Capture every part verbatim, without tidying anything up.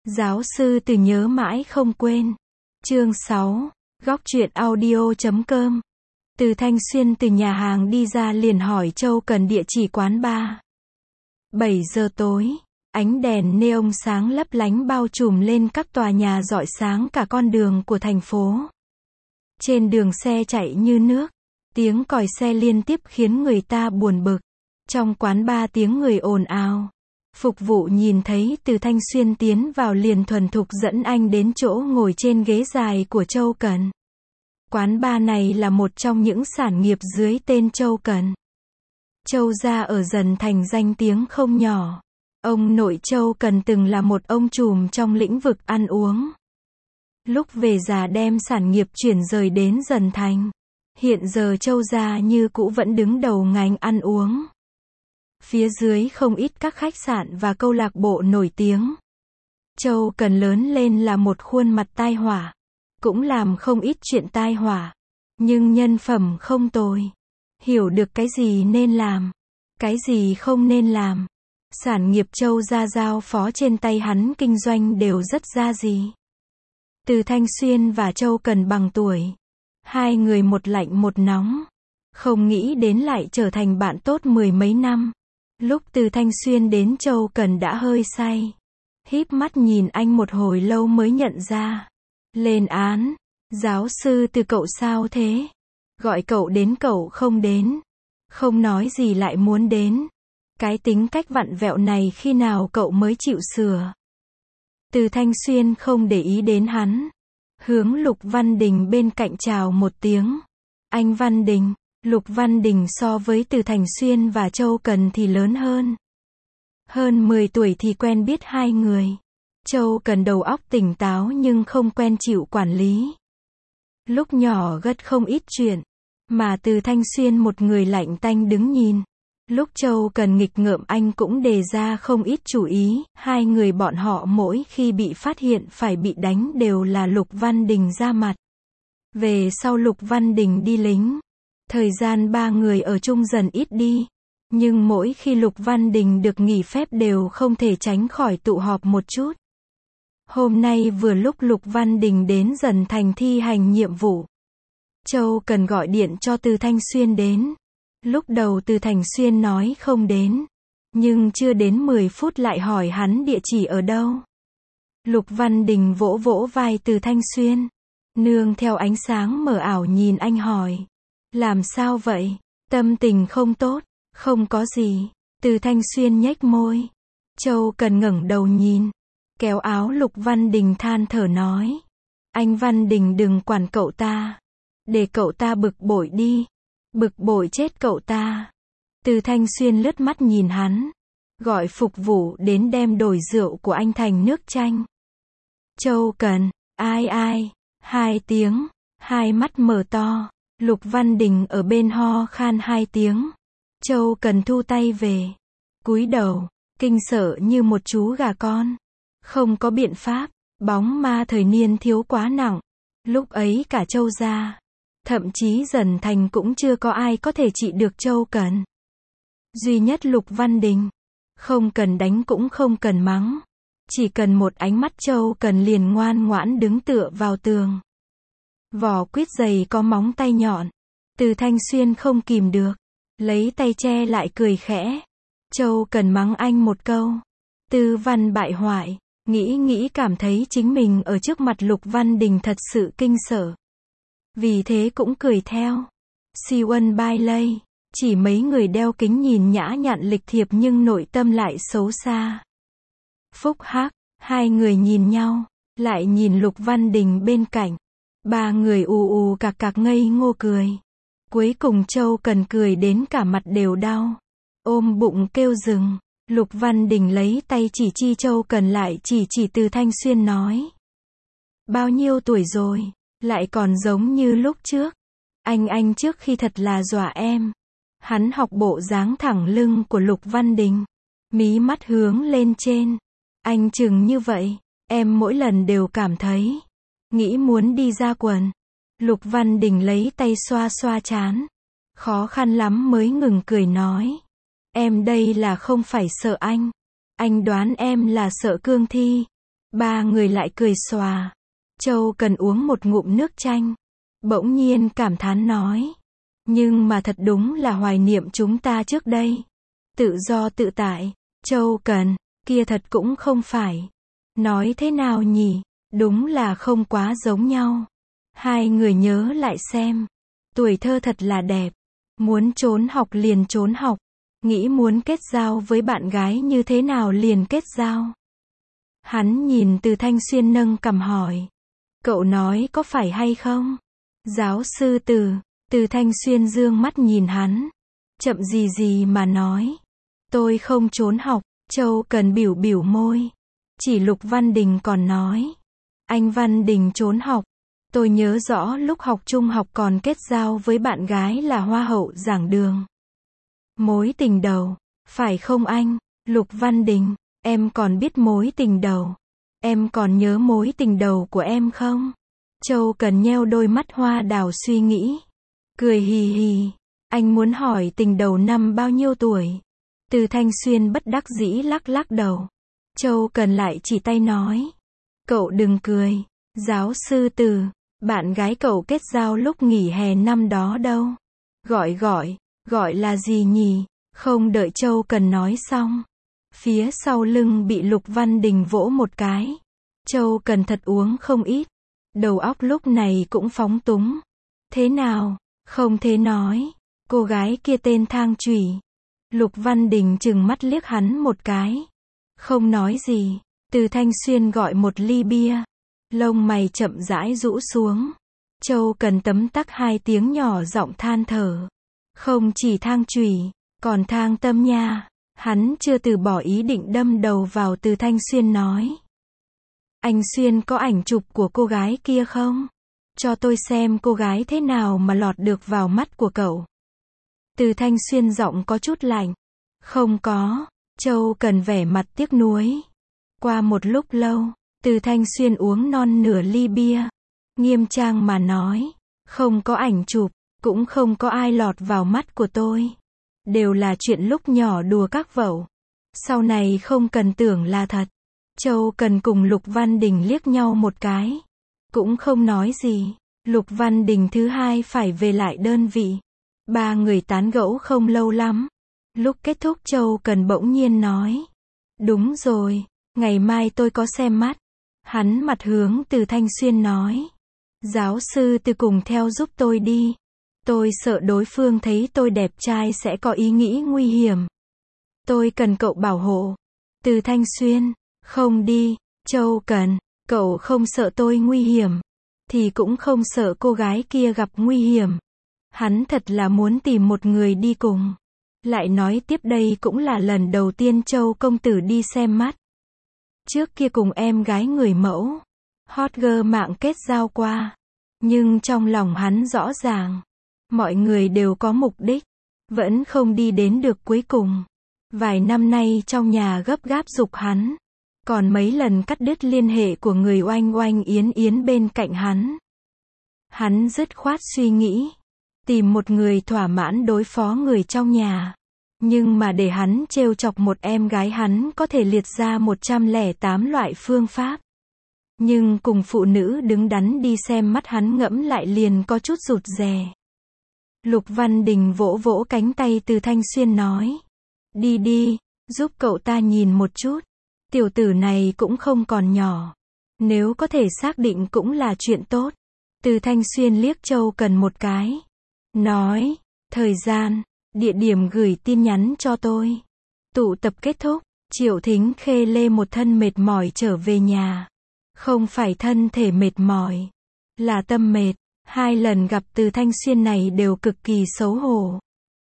Giáo sư Từ nhớ mãi không quên. Chương sáu. Góc truyện audio chấm com. Từ Thanh Xuyên từ nhà hàng đi ra liền hỏi Châu Cần địa chỉ quán bar. bảy giờ tối, ánh đèn neon sáng lấp lánh bao trùm lên các tòa nhà rọi sáng cả con đường của thành phố. Trên đường xe chạy như nước, tiếng còi xe liên tiếp khiến người ta buồn bực. Trong quán bar tiếng người ồn ào. Phục vụ nhìn thấy Từ Thanh Xuyên tiến vào liền thuần thục dẫn anh đến chỗ ngồi trên ghế dài của Châu Cần. Quán bar này là một trong những sản nghiệp dưới tên Châu Cần. Châu gia ở Dần Thành danh tiếng không nhỏ. Ông nội Châu Cần từng là một ông trùm trong lĩnh vực ăn uống. Lúc về già đem sản nghiệp chuyển rời đến Dần Thành. Hiện giờ Châu gia như cũ vẫn đứng đầu ngành ăn uống. Phía dưới không ít các khách sạn và câu lạc bộ nổi tiếng. Châu Cần lớn lên là một khuôn mặt tai họa. Cũng làm không ít chuyện tai họa. Nhưng nhân phẩm không tồi. Hiểu được cái gì nên làm. Cái gì không nên làm. Sản nghiệp Châu gia giao phó trên tay hắn kinh doanh đều rất ra gì. Từ Thanh Xuyên và Châu Cần bằng tuổi. Hai người một lạnh một nóng. Không nghĩ đến lại trở thành bạn tốt mười mấy năm. Lúc Từ Thanh Xuyên đến Châu Cần đã hơi say. Híp mắt nhìn anh một hồi lâu mới nhận ra. Lên án. Giáo sư Từ cậu sao thế? Gọi cậu đến cậu không đến. Không nói gì lại muốn đến. Cái tính cách vặn vẹo này khi nào cậu mới chịu sửa? Từ Thanh Xuyên không để ý đến hắn. Hướng Lục Văn Đình bên cạnh chào một tiếng. Anh Văn Đình. Lục Văn Đình so với Từ Thanh Xuyên và Châu Cần thì lớn hơn. Hơn mười tuổi thì quen biết hai người. Châu Cần đầu óc tỉnh táo nhưng không quen chịu quản lý. Lúc nhỏ gất không ít chuyện. Mà Từ Thanh Xuyên một người lạnh tanh đứng nhìn. Lúc Châu Cần nghịch ngợm anh cũng đề ra không ít chủ ý. Hai người bọn họ mỗi khi bị phát hiện phải bị đánh đều là Lục Văn Đình ra mặt. Về sau Lục Văn Đình đi lính. Thời gian ba người ở chung dần ít đi. Nhưng mỗi khi Lục Văn Đình được nghỉ phép đều không thể tránh khỏi tụ họp một chút. Hôm nay vừa lúc Lục Văn Đình đến Dần Thành thi hành nhiệm vụ. Châu Cần gọi điện cho Từ Thanh Xuyên đến. Lúc đầu Từ Thanh Xuyên nói không đến. Nhưng chưa đến mười phút lại hỏi hắn địa chỉ ở đâu. Lục Văn Đình vỗ vỗ vai Từ Thanh Xuyên. Nương theo ánh sáng mờ ảo nhìn anh hỏi. Làm sao vậy? Tâm tình không tốt. Không có gì. Từ Thanh Xuyên nhếch môi. Châu Cần ngẩng đầu nhìn. Kéo áo Lục Văn Đình than thở nói. Anh Văn Đình đừng quản cậu ta. Để cậu ta bực bội đi. Bực bội chết cậu ta. Từ Thanh Xuyên lướt mắt nhìn hắn. Gọi phục vụ đến đem đổi rượu của anh thành nước chanh. Châu Cần. Ai ai. Hai tiếng. Hai mắt mở to. Lục Văn Đình ở bên ho khan hai tiếng. Châu Cần thu tay về. Cúi đầu. Kinh sợ như một chú gà con. Không có biện pháp. Bóng ma thời niên thiếu quá nặng. Lúc ấy cả Châu gia. Thậm chí Dần Thành cũng chưa có ai có thể trị được Châu Cần. Duy nhất Lục Văn Đình. Không cần đánh cũng không cần mắng. Chỉ cần một ánh mắt Châu Cần liền ngoan ngoãn đứng tựa vào tường. Vỏ quýt dày có móng tay nhọn. Từ Thanh Xuyên không kìm được. Lấy tay che lại cười khẽ. Châu Cần mắng anh một câu. Tư văn bại hoại. Nghĩ nghĩ cảm thấy chính mình ở trước mặt Lục Văn Đình thật sự kinh sợ. Vì thế cũng cười theo. Siêu ân bai lây. Chỉ mấy người đeo kính nhìn nhã nhặn lịch thiệp nhưng nội tâm lại xấu xa. Phúc hắc. Hai người nhìn nhau. Lại nhìn Lục Văn Đình bên cạnh. Ba người ù ù cạc cạc ngây ngô cười. Cuối cùng Châu Cần cười đến cả mặt đều đau. Ôm bụng kêu dừng. Lục Văn Đình lấy tay chỉ chi Châu Cần lại chỉ chỉ Từ Thanh Xuyên nói. Bao nhiêu tuổi rồi? Lại còn giống như lúc trước. Anh anh trước khi thật là dọa em. Hắn học bộ dáng thẳng lưng của Lục Văn Đình. Mí mắt hướng lên trên. Anh chừng như vậy. Em mỗi lần đều cảm thấy. Nghĩ muốn đi ra quần. Lục Văn Đình lấy tay xoa xoa trán. Khó khăn lắm mới ngừng cười nói. Em đây là không phải sợ anh. Anh đoán em là sợ cương thi. Ba người lại cười xòa. Châu Cần uống một ngụm nước chanh. Bỗng nhiên cảm thán nói. Nhưng mà thật đúng là hoài niệm chúng ta trước đây. Tự do tự tại. Châu Cần, kia thật cũng không phải. Nói thế nào nhỉ? Đúng là không quá giống nhau. Hai người nhớ lại xem. Tuổi thơ thật là đẹp. Muốn trốn học liền trốn học. Nghĩ muốn kết giao với bạn gái như thế nào liền kết giao. Hắn nhìn Từ Thanh Xuyên nâng cằm hỏi. Cậu nói có phải hay không? Giáo sư Từ, Từ Thanh Xuyên dương mắt nhìn hắn. Chậm gì gì mà nói. Tôi không trốn học. Châu Cần biểu biểu môi. Chỉ Lục Văn Đình còn nói. Anh Văn Đình trốn học. Tôi nhớ rõ lúc học trung học còn kết giao với bạn gái là hoa hậu giảng đường. Mối tình đầu, phải không anh? Lục Văn Đình, em còn biết mối tình đầu. Em còn nhớ mối tình đầu của em không? Châu Cần nheo đôi mắt hoa đào suy nghĩ. Cười hì hì. Anh muốn hỏi tình đầu năm bao nhiêu tuổi? Từ Thanh Xuyên bất đắc dĩ lắc lắc đầu. Châu Cần lại chỉ tay nói. Cậu đừng cười. Giáo sư Từ, bạn gái cậu kết giao lúc nghỉ hè năm đó đâu? Gọi gọi, gọi là gì nhỉ? Không đợi Châu Cần nói xong. Phía sau lưng bị Lục Văn Đình vỗ một cái. Châu Cần thật uống không ít. Đầu óc lúc này cũng phóng túng. Thế nào? Không thể nói. Cô gái kia tên Thang Chủy. Lục Văn Đình trừng mắt liếc hắn một cái. Không nói gì. Từ Thanh Xuyên gọi một ly bia. Lông mày chậm rãi rũ xuống. Châu Cần tấm tắc hai tiếng nhỏ giọng than thở. Không chỉ Thang Chủy, còn Thang Tâm nha. Hắn chưa từ bỏ ý định đâm đầu vào. Từ Thanh Xuyên nói. Anh Xuyên có ảnh chụp của cô gái kia không? Cho tôi xem cô gái thế nào mà lọt được vào mắt của cậu. Từ Thanh Xuyên giọng có chút lạnh. Không có. Châu Cần vẻ mặt tiếc nuối. Qua một lúc lâu, Từ Thanh Xuyên uống non nửa ly bia. Nghiêm trang mà nói. Không có ảnh chụp, cũng không có ai lọt vào mắt của tôi. Đều là chuyện lúc nhỏ đùa các vẩu. Sau này không cần tưởng là thật. Châu Cần cùng Lục Văn Đình liếc nhau một cái. Cũng không nói gì. Lục Văn Đình thứ hai phải về lại đơn vị. Ba người tán gẫu không lâu lắm. Lúc kết thúc Châu Cần bỗng nhiên nói. Đúng rồi, ngày mai tôi có xem mắt. Hắn mặt hướng Từ Thanh Xuyên nói. Giáo sư Từ cùng theo giúp tôi đi. Tôi sợ đối phương thấy tôi đẹp trai sẽ có ý nghĩ nguy hiểm. Tôi cần cậu bảo hộ. Từ Thanh Xuyên. Không đi. Châu Cần. Cậu không sợ tôi nguy hiểm. Thì cũng không sợ cô gái kia gặp nguy hiểm. Hắn thật là muốn tìm một người đi cùng. Lại nói tiếp đây cũng là lần đầu tiên Châu công tử đi xem mắt. Trước kia cùng em gái người mẫu. Hot girl mạng kết giao qua. Nhưng trong lòng hắn rõ ràng. Mọi người đều có mục đích. Vẫn không đi đến được cuối cùng. Vài năm nay trong nhà gấp gáp giục hắn. Còn mấy lần cắt đứt liên hệ của người Oanh Oanh Yến Yến bên cạnh hắn. Hắn dứt khoát suy nghĩ. Tìm một người thỏa mãn đối phó người trong nhà. Nhưng mà để hắn trêu chọc một em gái hắn có thể liệt ra một trăm lẻ tám loại phương pháp. Nhưng cùng phụ nữ đứng đắn đi xem mắt hắn ngẫm lại liền có chút rụt rè. Lục Văn Đình vỗ vỗ cánh tay Từ Thanh Xuyên nói. Đi đi, giúp cậu ta nhìn một chút. Tiểu tử này cũng không còn nhỏ. Nếu có thể xác định cũng là chuyện tốt. Từ Thanh Xuyên liếc Châu Cần một cái. Nói, thời gian, địa điểm gửi tin nhắn cho tôi. Tụ tập kết thúc, Triệu Thính Khê lê một thân mệt mỏi trở về nhà. Không phải thân thể mệt mỏi, là tâm mệt. Hai lần gặp Từ Thanh Xuyên này đều cực kỳ xấu hổ.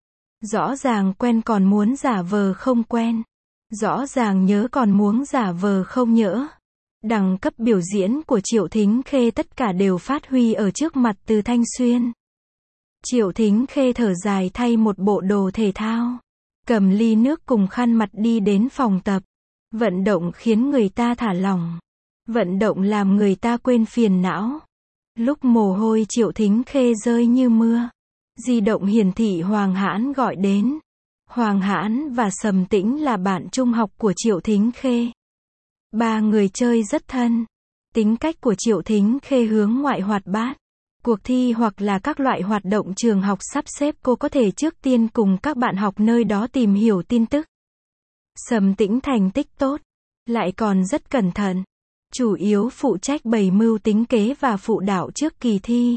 Rõ ràng quen còn muốn giả vờ không quen. Rõ ràng nhớ còn muốn giả vờ không nhớ. Đẳng cấp biểu diễn của Triệu Thính Khê tất cả đều phát huy ở trước mặt Từ Thanh Xuyên. Triệu Thính Khê thở dài thay một bộ đồ thể thao. Cầm ly nước cùng khăn mặt đi đến phòng tập. Vận động khiến người ta thả lỏng. Vận động làm người ta quên phiền não. Lúc mồ hôi Triệu Thính Khê rơi như mưa. Di động hiển thị Hoàng Hãn gọi đến. Hoàng Hãn và Sầm Tĩnh là bạn trung học của Triệu Thính Khê. Ba người chơi rất thân. Tính cách của Triệu Thính Khê hướng ngoại hoạt bát. Cuộc thi hoặc là các loại hoạt động trường học sắp xếp cô có thể trước tiên cùng các bạn học nơi đó tìm hiểu tin tức. Sầm Tĩnh thành tích tốt, lại còn rất cẩn thận. Chủ yếu phụ trách bày mưu tính kế và phụ đạo trước kỳ thi.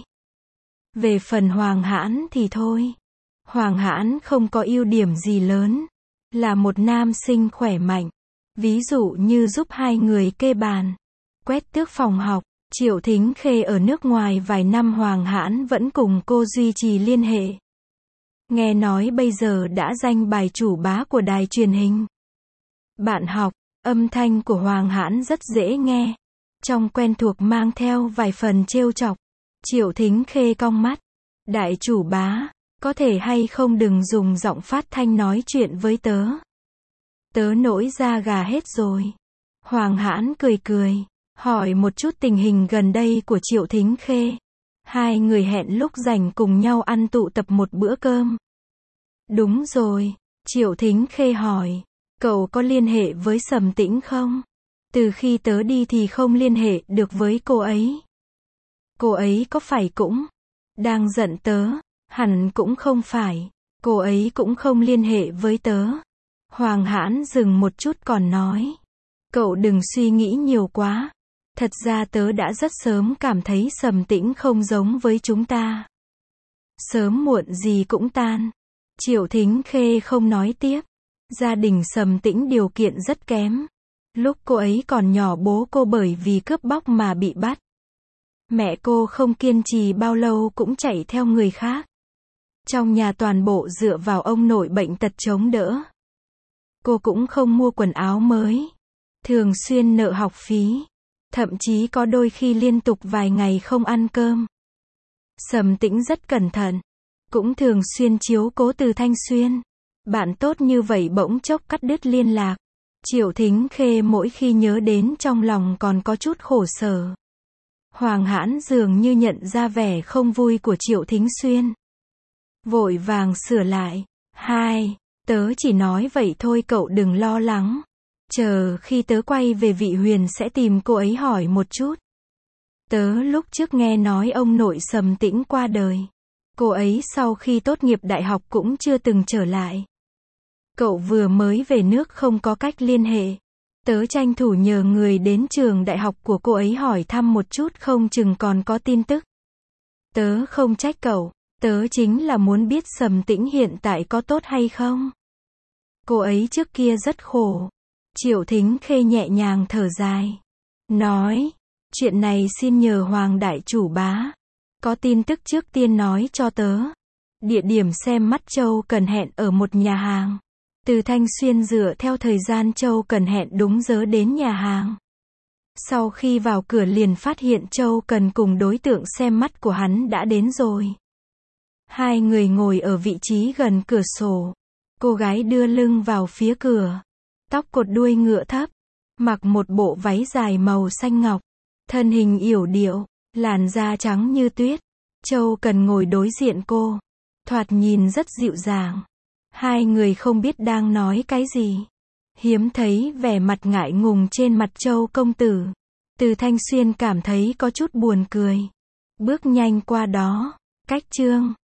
Về phần Hoàng Hãn thì thôi. Hoàng Hãn không có ưu điểm gì lớn. Là một nam sinh khỏe mạnh. Ví dụ như giúp hai người kê bàn, quét tước phòng học. Triệu Thính Khê ở nước ngoài vài năm Hoàng Hãn vẫn cùng cô duy trì liên hệ. Nghe nói bây giờ đã danh bài chủ bá của đài truyền hình. Bạn học, âm thanh của Hoàng Hãn rất dễ nghe. Trong quen thuộc mang theo vài phần trêu chọc. Triệu Thính Khê cong mắt. Đại chủ bá, có thể hay không đừng dùng giọng phát thanh nói chuyện với tớ. Tớ nổi da gà hết rồi. Hoàng Hãn cười cười, hỏi một chút tình hình gần đây của Triệu Thính Khê. Hai người hẹn lúc rảnh cùng nhau ăn tụ tập một bữa cơm. Đúng rồi, Triệu Thính Khê hỏi, cậu có liên hệ với Sầm Tĩnh không? Từ khi tớ đi thì không liên hệ được với cô ấy. Cô ấy có phải cũng đang giận tớ? Hẳn cũng không phải. Cô ấy cũng không liên hệ với tớ. Hoàng Hãn dừng một chút còn nói, cậu đừng suy nghĩ nhiều quá. Thật ra tớ đã rất sớm cảm thấy Sầm Tĩnh không giống với chúng ta. Sớm muộn gì cũng tan. Triệu Thính Khê không nói tiếp. Gia đình Sầm Tĩnh điều kiện rất kém. Lúc cô ấy còn nhỏ bố cô bởi vì cướp bóc mà bị bắt. Mẹ cô không kiên trì bao lâu cũng chạy theo người khác. Trong nhà toàn bộ dựa vào ông nội bệnh tật chống đỡ. Cô cũng không mua quần áo mới. Thường xuyên nợ học phí. Thậm chí có đôi khi liên tục vài ngày không ăn cơm. Sầm Tĩnh rất cẩn thận. Cũng thường xuyên chiếu cố Từ Thanh Xuyên. Bạn tốt như vậy bỗng chốc cắt đứt liên lạc. Triệu Thính Khê mỗi khi nhớ đến trong lòng còn có chút khổ sở. Hoàng Hãn dường như nhận ra vẻ không vui của Triệu Thính Xuyên. Vội vàng sửa lại. Hai, tớ chỉ nói vậy thôi cậu đừng lo lắng. Chờ khi tớ quay về Vị Huyền sẽ tìm cô ấy hỏi một chút. Tớ lúc trước nghe nói ông nội Sầm Tĩnh qua đời. Cô ấy sau khi tốt nghiệp đại học cũng chưa từng trở lại. Cậu vừa mới về nước không có cách liên hệ. Tớ tranh thủ nhờ người đến trường đại học của cô ấy hỏi thăm một chút không chừng còn có tin tức. Tớ không trách cậu. Tớ chính là muốn biết Sầm Tĩnh hiện tại có tốt hay không. Cô ấy trước kia rất khổ. Triệu Thính Khê nhẹ nhàng thở dài. Nói, chuyện này xin nhờ Hoàng đại chủ bá. Có tin tức trước tiên nói cho tớ. Địa điểm xem mắt Châu Cần hẹn ở một nhà hàng. Từ Thanh Xuyên dựa theo thời gian Châu Cần hẹn đúng giờ đến nhà hàng. Sau khi vào cửa liền phát hiện Châu Cần cùng đối tượng xem mắt của hắn đã đến rồi. Hai người ngồi ở vị trí gần cửa sổ. Cô gái đưa lưng vào phía cửa. Tóc cột đuôi ngựa thấp. Mặc một bộ váy dài màu xanh ngọc. Thân hình yểu điệu. Làn da trắng như tuyết. Châu Cần ngồi đối diện cô. Thoạt nhìn rất dịu dàng. Hai người không biết đang nói cái gì. Hiếm thấy vẻ mặt ngại ngùng trên mặt Châu công tử. Từ Thanh Xuyên cảm thấy có chút buồn cười. Bước nhanh qua đó. Cách chương.